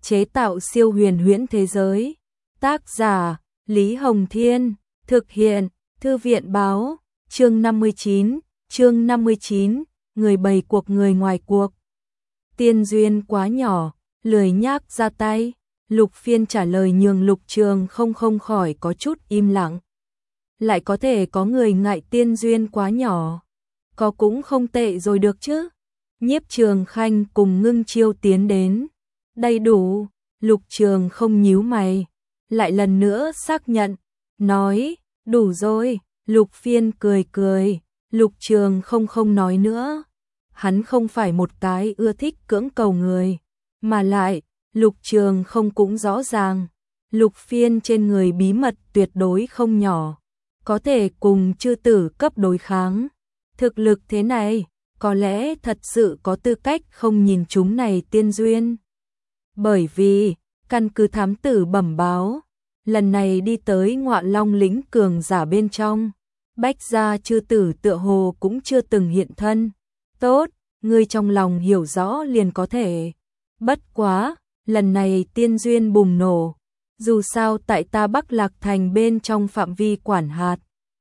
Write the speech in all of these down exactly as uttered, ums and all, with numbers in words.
chế tạo siêu huyền huyễn thế giới. Tác giả Lý Hồng Thiên, thực hiện Thư viện Báo. Chương năm mươi chín, chương năm mươi chín, người bày cuộc người ngoài cuộc. Tiên duyên quá nhỏ, lười nhác ra tay. Lục Phiên trả lời nhường Lục Trường không không khỏi có chút im lặng. Lại có thể có người ngại tiên duyên quá nhỏ, có cũng không tệ rồi được chứ. Nhiếp Trường Khanh cùng Ngưng Chiêu tiến đến. Đầy đủ. Lục Trường không nhíu mày, lại lần nữa xác nhận, nói, đủ rồi. Lục Phiên cười cười, Lục Trường không không nói nữa. Hắn không phải một cái ưa thích cưỡng cầu người, mà lại, Lục Trường không cũng rõ ràng, Lục Phiên trên người bí mật tuyệt đối không nhỏ, có thể cùng chư tử cấp đối kháng. Thực lực thế này, có lẽ thật sự có tư cách không nhìn chúng này tiên duyên. Bởi vì, căn cứ thám tử bẩm báo, lần này đi tới Ngọa Long lĩnh cường giả bên trong, Bách gia chư tử tựa hồ cũng chưa từng hiện thân. Tốt, ngươi trong lòng hiểu rõ liền có thể. Bất quá, lần này tiên duyên bùng nổ, dù sao tại ta Bắc Lạc thành bên trong phạm vi quản hạt.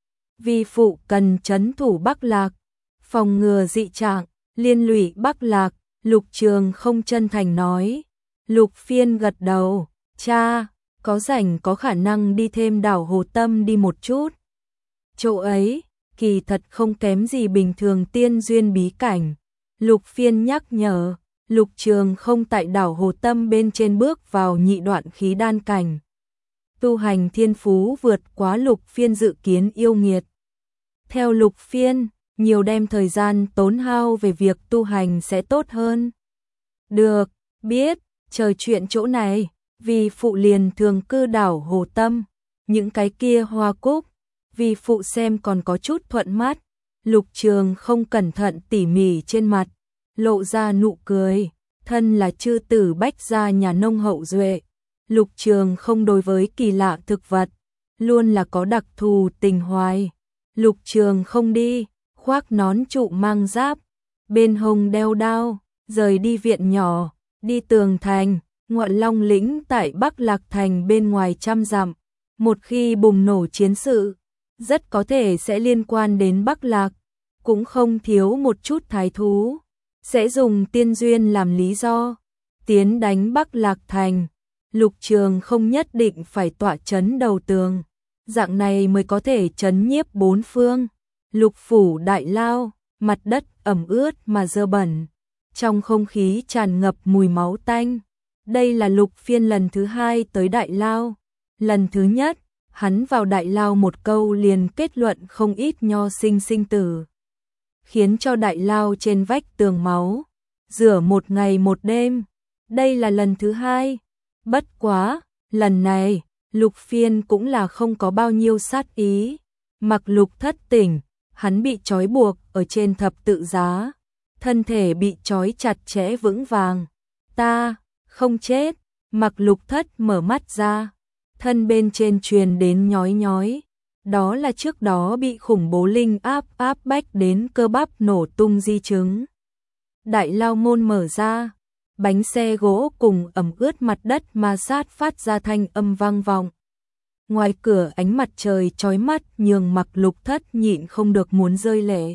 Vi phụ cần trấn thủ Bắc Lạc, phòng ngừa dị trạng, liên lụy Bắc Lạc. Lục Trường không chân thành nói. Lục Phiên gật đầu, cha, có rảnh có khả năng đi thêm đảo Hồ Tâm đi một chút. Chỗ ấy, kỳ thật không kém gì bình thường tiên duyên bí cảnh. Lục Phiên nhắc nhở. Lục Trường không tại đảo Hồ Tâm bên trên bước vào nhị đoạn khí đan cảnh. Tu hành thiên phú vượt quá Lục Phiên dự kiến yêu nghiệt. Theo Lục Phiên, nhiều đem thời gian tốn hao về việc tu hành sẽ tốt hơn. Được, biết, chờ chuyện chỗ này, vì phụ liền thường cư đảo Hồ Tâm, những cái kia hoa cúc, vì phụ xem còn có chút thuận mắt. Lục Trường không cẩn thận tỉ mỉ trên mặt, lộ ra nụ cười, thân là chư tử Bách gia nhà nông hậu duệ. Lục Trường không đối với kỳ lạ thực vật, luôn là có đặc thù tình hoài. Lục Trường không đi, khoác nón trụ mang giáp, bên hông đeo đao, rời đi viện nhỏ, đi tường thành, Ngọa Long lĩnh tại Bắc Lạc thành bên ngoài trăm dặm. Một khi bùng nổ chiến sự, rất có thể sẽ liên quan đến Bắc Lạc, cũng không thiếu một chút thái thú, sẽ dùng tiên duyên làm lý do, tiến đánh Bắc Lạc thành. Lục Trường không nhất định phải tọa chấn đầu tường, dạng này mới có thể chấn nhiếp bốn phương. Lục phủ đại lao, mặt đất ẩm ướt mà dơ bẩn, trong không khí tràn ngập mùi máu tanh. Đây là Lục Phiên lần thứ hai tới đại lao. Lần thứ nhất, hắn vào đại lao một câu liền kết luận không ít nho sinh sinh tử, khiến cho đại lao trên vách tường máu rửa một ngày một đêm. Đây là lần thứ hai. Bất quá, lần này, Lục Phiên cũng là không có bao nhiêu sát ý. Mặc Lục thất tỉnh, hắn bị trói buộc ở trên thập tự giá, thân thể bị trói chặt chẽ vững vàng. Ta không chết. Mặc Lục thất mở mắt ra, thân bên trên truyền đến nhói nhói. Đó là trước đó bị khủng bố linh áp áp bách đến cơ bắp nổ tung di chứng. Đại lao môn mở ra, bánh xe gỗ cùng ẩm ướt mặt đất ma sát phát ra thanh âm vang vọng. Ngoài cửa ánh mặt trời chói mắt nhường Mặc Lục thất nhịn không được muốn rơi lệ.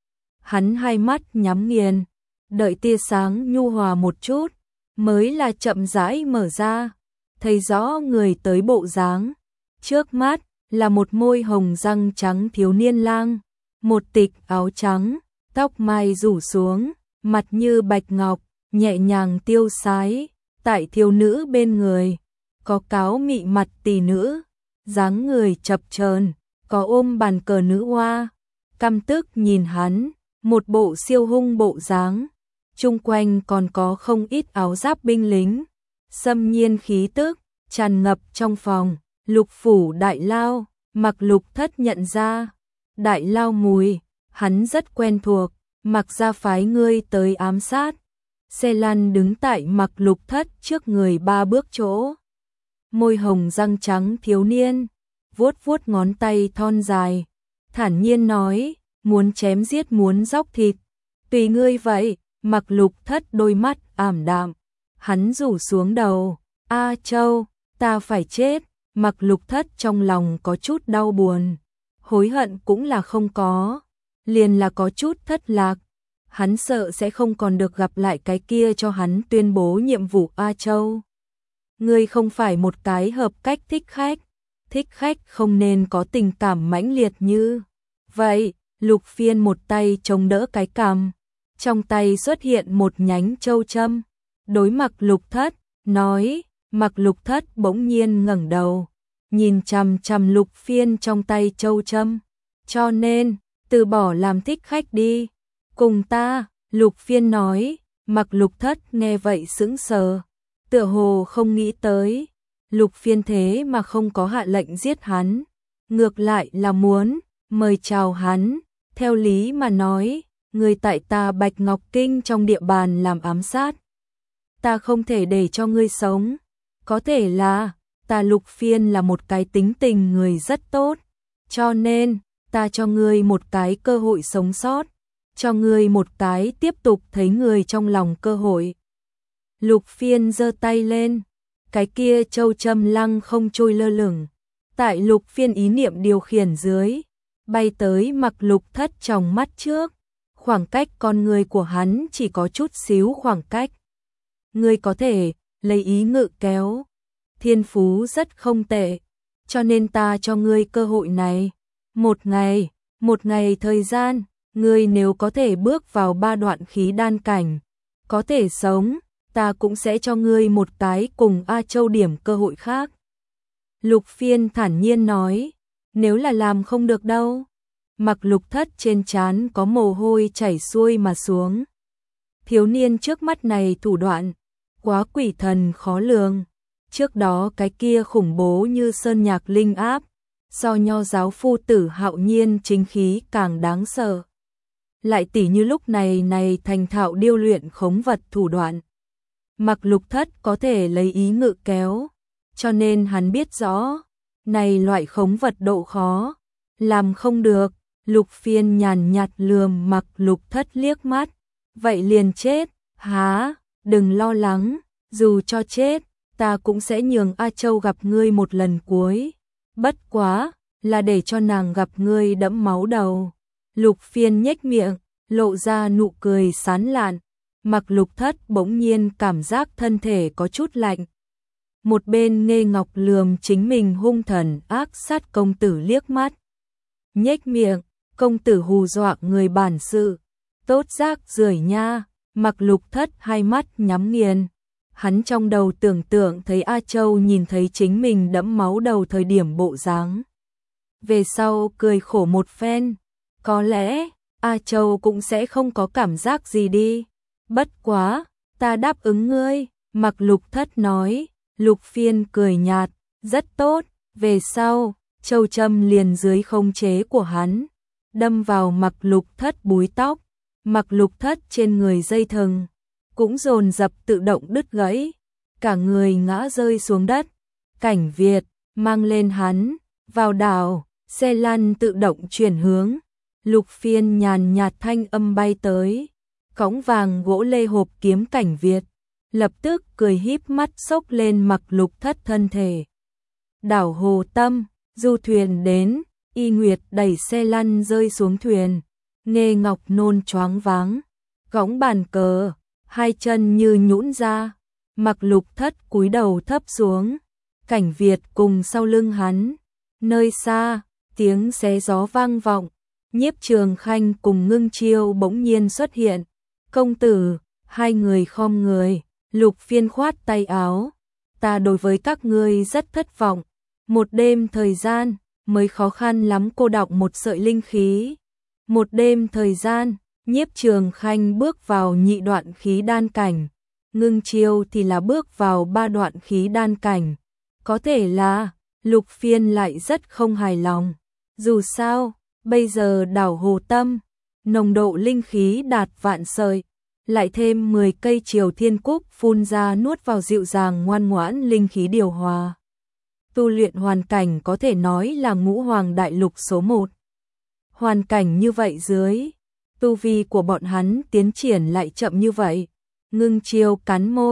Hắn hai mắt nhắm nghiền, đợi tia sáng nhu hòa một chút, mới là chậm rãi mở ra, thấy rõ người tới bộ dáng. Trước mắt là một môi hồng răng trắng thiếu niên lang, một tịch áo trắng, tóc mai rủ xuống, mặt như bạch ngọc, nhẹ nhàng tiêu sái. Tại thiếu nữ bên người, có cáo mị mặt tỷ nữ, dáng người chập chờn, có ôm bàn cờ nữ hoa, căm tức nhìn hắn, một bộ siêu hung bộ dáng. Chung quanh còn có không ít áo giáp binh lính, xâm nhiên khí tức tràn ngập trong phòng. Lục phủ đại lao, Mặc Lục thất nhận ra đại lao mùi, hắn rất quen thuộc. Mặc gia phái ngươi tới ám sát. Xe lăn đứng tại Mặc Lục thất trước người ba bước chỗ. Môi hồng răng trắng thiếu niên, vuốt vuốt ngón tay thon dài, thản nhiên nói, muốn chém giết muốn dóc thịt, tùy ngươi vậy. Mặc Lục thất đôi mắt ảm đạm, Hắn rủ xuống đầu, A Châu, ta phải chết. Mặc Lục Thất trong lòng có chút đau buồn, hối hận cũng là không có, liền là có chút thất lạc. Hắn sợ sẽ không còn được gặp lại cái kia cho hắn tuyên bố nhiệm vụ A Châu. Ngươi không phải một cái hợp cách thích khách, thích khách không nên có tình cảm mãnh liệt như vậy. Lục Phiên một tay chống đỡ cái cằm, trong tay xuất hiện một nhánh châu châm, đối Mặc Lục Thất nói. Mặc Lục Thất bỗng nhiên ngẩng đầu, nhìn chằm chằm Lục Phiên trong tay châu châm. Cho nên, từ bỏ làm thích khách đi, cùng ta. Lục Phiên nói. Mặc Lục Thất nghe vậy sững sờ, tựa hồ không nghĩ tới Lục Phiên thế mà không có hạ lệnh giết hắn, ngược lại là muốn mời chào hắn. Theo lý mà nói, người tại ta Bạch Ngọc Kinh trong địa bàn làm ám sát, ta không thể để cho ngươi sống. Có thể là ta Lục Phiên là một cái tính tình người rất tốt, cho nên ta cho ngươi một cái cơ hội sống sót, cho ngươi một cái tiếp tục thấy người trong lòng cơ hội. Lục Phiên giơ tay lên, cái kia châu châm lăng không trôi lơ lửng, tại Lục Phiên ý niệm điều khiển dưới, bay tới Mặc Lục Thất trong mắt trước. Khoảng cách con người của hắn chỉ có chút xíu khoảng cách. Ngươi có thể lấy ý ngự kéo, thiên phú rất không tệ, cho nên ta cho ngươi cơ hội này. Một ngày, một ngày thời gian, ngươi nếu có thể bước vào ba đoạn khí đan cảnh, có thể sống, ta cũng sẽ cho ngươi một cái cùng A Châu điểm cơ hội khác. Lục Phiên thản nhiên nói, nếu là làm không được đâu. Mặc Lục Thất trên trán có mồ hôi chảy xuôi mà xuống. Thiếu niên trước mắt này thủ đoạn quá quỷ thần khó lường. Trước đó cái kia khủng bố như sơn nhạc linh áp, do nho giáo phu tử Hạo Nhiên chính khí càng đáng sợ. Lại tỉ như lúc này này thành thạo điêu luyện khống vật thủ đoạn. Mặc Lục Thất có thể lấy ý ngự kéo, cho nên hắn biết rõ, này loại khống vật độ khó, làm không được. Lục Phiên nhàn nhạt lườm Mặc Lục Thất liếc mắt, vậy liền chết. Há, đừng lo lắng, dù cho chết, ta cũng sẽ nhường A Châu gặp ngươi một lần cuối. Bất quá, là để cho nàng gặp ngươi đẫm máu đầu. Lục Phiên nhếch miệng, lộ ra nụ cười sán lạn. Mặc Lục Thất bỗng nhiên cảm giác thân thể có chút lạnh. Một bên Nghê Ngọc lườm chính mình hung thần ác sát công tử liếc mắt, nhếch miệng, công tử hù dọa người bản sự, tốt rác rưởi nha. Mặc Lục Thất hai mắt nhắm nghiền, hắn trong đầu tưởng tượng thấy A Châu nhìn thấy chính mình đẫm máu đầu thời điểm bộ dáng. Về sau cười khổ một phen, có lẽ A Châu cũng sẽ không có cảm giác gì đi. Bất quá, ta đáp ứng ngươi, Mặc Lục Thất nói. Lục Phiên cười nhạt, rất tốt. Về sau, châu châm liền dưới khống chế của hắn, đâm vào Mặc Lục Thất búi tóc. Mặc Lục Thất trên người dây thừng cũng dồn dập tự động đứt gãy, cả người ngã rơi xuống đất. Cảnh Việt mang lên hắn vào đảo, xe lăn tự động chuyển hướng. Lục Phiên nhàn nhạt thanh âm bay tới, cõng vàng gỗ lê hộp kiếm Cảnh Việt, lập tức cười híp mắt xốc lên Mặc Lục Thất thân thể. Đảo Hồ Tâm, du thuyền đến, Y Nguyệt đẩy xe lăn rơi xuống thuyền. Nghê Ngọc nôn choáng váng, gõng bàn cờ, hai chân như nhũn ra. Mặc Lục Thất cúi đầu thấp xuống, Cảnh Việt cùng sau lưng hắn. Nơi xa, tiếng xé gió vang vọng, Nhiếp Trường Khanh cùng Ngưng Chiêu bỗng nhiên xuất hiện. Công tử, hai người khom người. Lục Phiên khoát tay áo, ta đối với các ngươi rất thất vọng. Một đêm thời gian, mới khó khăn lắm cô đọng một sợi linh khí. Một đêm thời gian, Nhiếp Trường Khanh bước vào nhị đoạn khí đan cảnh, Ngưng Chiêu thì là bước vào ba đoạn khí đan cảnh. Có thể là, Lục Phiên lại rất không hài lòng. Dù sao, bây giờ đảo Hồ Tâm, nồng độ linh khí đạt vạn sợi, lại thêm mười cây Triều Thiên Cúc phun ra nuốt vào dịu dàng ngoan ngoãn linh khí điều hòa. Tu luyện hoàn cảnh có thể nói là ngũ hoàng đại lục số một. Hoàn cảnh như vậy dưới, tu vi của bọn hắn tiến triển lại chậm như vậy. Ngưng Chiêu cắn môi,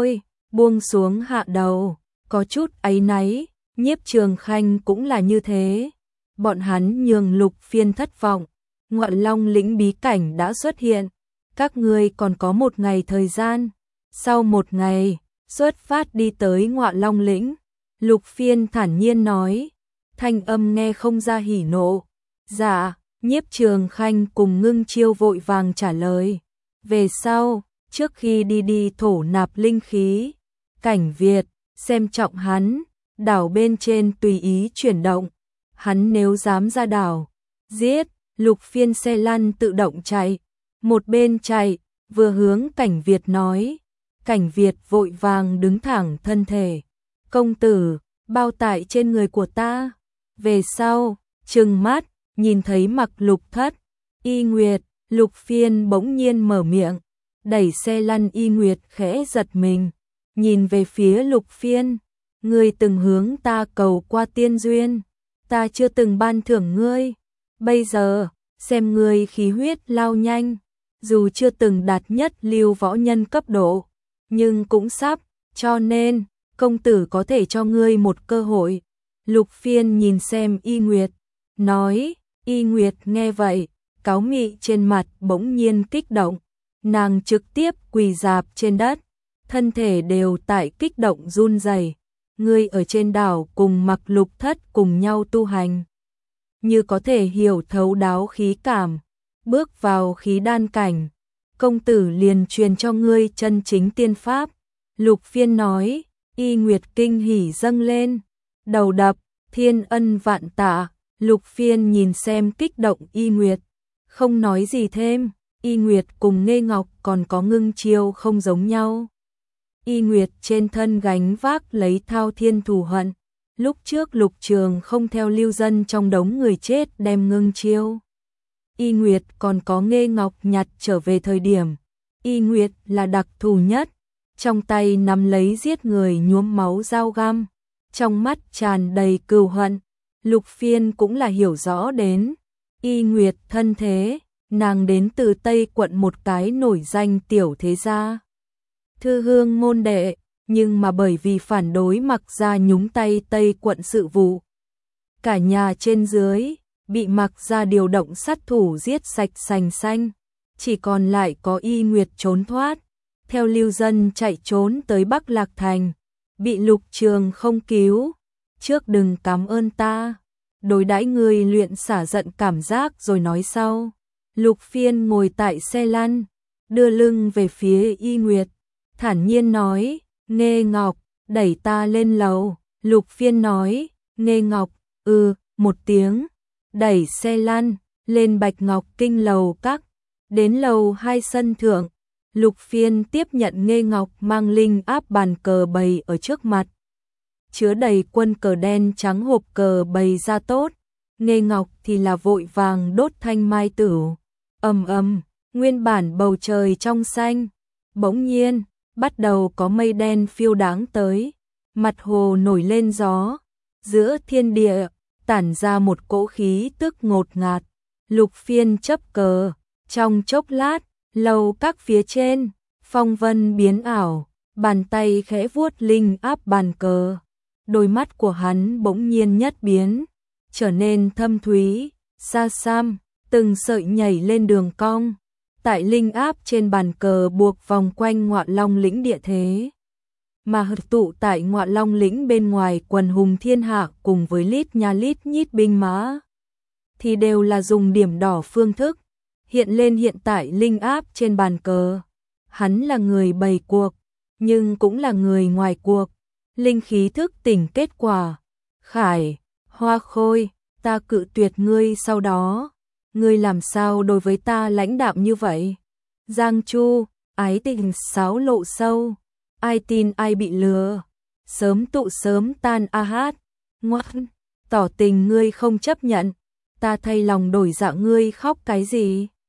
buông xuống hạ đầu, có chút áy náy, Nhiếp Trường Khanh cũng là như thế. Bọn hắn nhường Lục Phiên thất vọng, Ngọa Long lĩnh bí cảnh đã xuất hiện, các ngươi còn có một ngày thời gian. Sau một ngày, xuất phát đi tới Ngọa Long lĩnh, Lục Phiên thản nhiên nói, thanh âm nghe không ra hỉ nộ. Dạ, Nhiếp Trường Khanh cùng Ngưng Chiêu vội vàng trả lời. Về sau, trước khi đi đi thổ nạp linh khí, Cảnh Việt xem trọng hắn, đảo bên trên tùy ý chuyển động. Hắn nếu dám ra đảo, giết. Lục Phiên xe lăn tự động chạy, một bên chạy, vừa hướng Cảnh Việt nói. Cảnh Việt vội vàng đứng thẳng thân thể. Công tử, bao tải trên người của ta. Về sau, trừng mắt, nhìn thấy Mặc Lục Thất, Y Nguyệt, Lục Phiên bỗng nhiên mở miệng, đẩy xe lăn. Y Nguyệt khẽ giật mình, nhìn về phía Lục Phiên. Ngươi từng hướng ta cầu qua tiên duyên, ta chưa từng ban thưởng ngươi. Bây giờ, xem ngươi khí huyết lao nhanh, dù chưa từng đạt nhất lưu võ nhân cấp độ, nhưng cũng sắp, cho nên, công tử có thể cho ngươi một cơ hội. Lục Phiên nhìn xem Y Nguyệt, nói. Y Nguyệt nghe vậy, cáu mị trên mặt bỗng nhiên kích động, nàng trực tiếp quỳ rạp trên đất, thân thể đều tại kích động run rẩy. Ngươi ở trên đảo cùng Mặc Lục Thất cùng nhau tu hành, như có thể hiểu thấu đáo khí cảm, bước vào khí đan cảnh, công tử liền truyền cho ngươi chân chính tiên pháp. Lục Phiên nói. Y Nguyệt kinh hỉ dâng lên, đầu đập, thiên ân vạn tạ. Lục Phiên nhìn xem kích động Y Nguyệt, không nói gì thêm. Y Nguyệt cùng Nghê Ngọc còn có Ngưng Chiêu không giống nhau. Y Nguyệt trên thân gánh vác lấy thao thiên thù hận. Lúc trước Lục Trường không theo lưu dân trong đống người chết đem Ngưng Chiêu, Y Nguyệt còn có Nghê Ngọc nhặt trở về thời điểm, Y Nguyệt là đặc thù nhất, trong tay nắm lấy giết người nhuốm máu dao găm, trong mắt tràn đầy cừu hận. Lục Phiên cũng là hiểu rõ đến Y Nguyệt thân thế, nàng đến từ Tây quận một cái nổi danh tiểu thế gia, thư hương môn đệ, nhưng mà bởi vì phản đối Mặc gia nhúng tay Tây quận sự vụ, cả nhà trên dưới bị Mặc gia điều động sát thủ giết sạch sành xanh, chỉ còn lại có Y Nguyệt trốn thoát, theo lưu dân chạy trốn tới Bắc Lạc Thành, bị Lục Trường không cứu. Trước đừng cảm ơn ta, đối đãi người luyện xả giận cảm giác rồi nói sau. Lục Phiên ngồi tại xe lăn, đưa lưng về phía Y Nguyệt, thản nhiên nói. Nghê Ngọc, đẩy ta lên lầu. Lục Phiên nói. Nghê Ngọc, ừ, một tiếng, đẩy xe lăn, lên Bạch Ngọc Kinh lầu các, đến lầu hai sân thượng. Lục Phiên tiếp nhận Nghê Ngọc mang linh áp bàn cờ bày ở trước mặt, chứa đầy quân cờ đen trắng hộp cờ bày ra tốt. Nghê Ngọc thì là vội vàng đốt thanh mai tửu, ầm ầm, nguyên bản bầu trời trong xanh, bỗng nhiên bắt đầu có mây đen phiêu đáng tới, mặt hồ nổi lên gió, giữa thiên địa tản ra một cỗ khí tức ngột ngạt. Lục Phiên chấp cờ, trong chốc lát, lầu các phía trên, phong vân biến ảo, bàn tay khẽ vuốt linh áp bàn cờ, đôi mắt của hắn bỗng nhiên nhất biến, trở nên thâm thúy, xa xăm, từng sợi nhảy lên đường cong, tại linh áp trên bàn cờ buộc vòng quanh Ngọa Long lĩnh địa thế, mà hợp tụ tại Ngọa Long lĩnh bên ngoài quần hùng thiên hạ cùng với lít nha lít nhít binh mã, thì đều là dùng điểm đỏ phương thức hiện lên hiện tại linh áp trên bàn cờ. Hắn là người bày cuộc, nhưng cũng là người ngoài cuộc. Linh khí thức tỉnh kết quả. Khải, Hoa Khôi, ta cự tuyệt ngươi sau đó. Ngươi làm sao đối với ta lãnh đạm như vậy? Giang Chu, ái tình sáo lộ sâu. Ai tin ai bị lừa. Sớm tụ sớm tan a hát. Ngoan, tỏ tình ngươi không chấp nhận. Ta thay lòng đổi dạ ngươi khóc cái gì?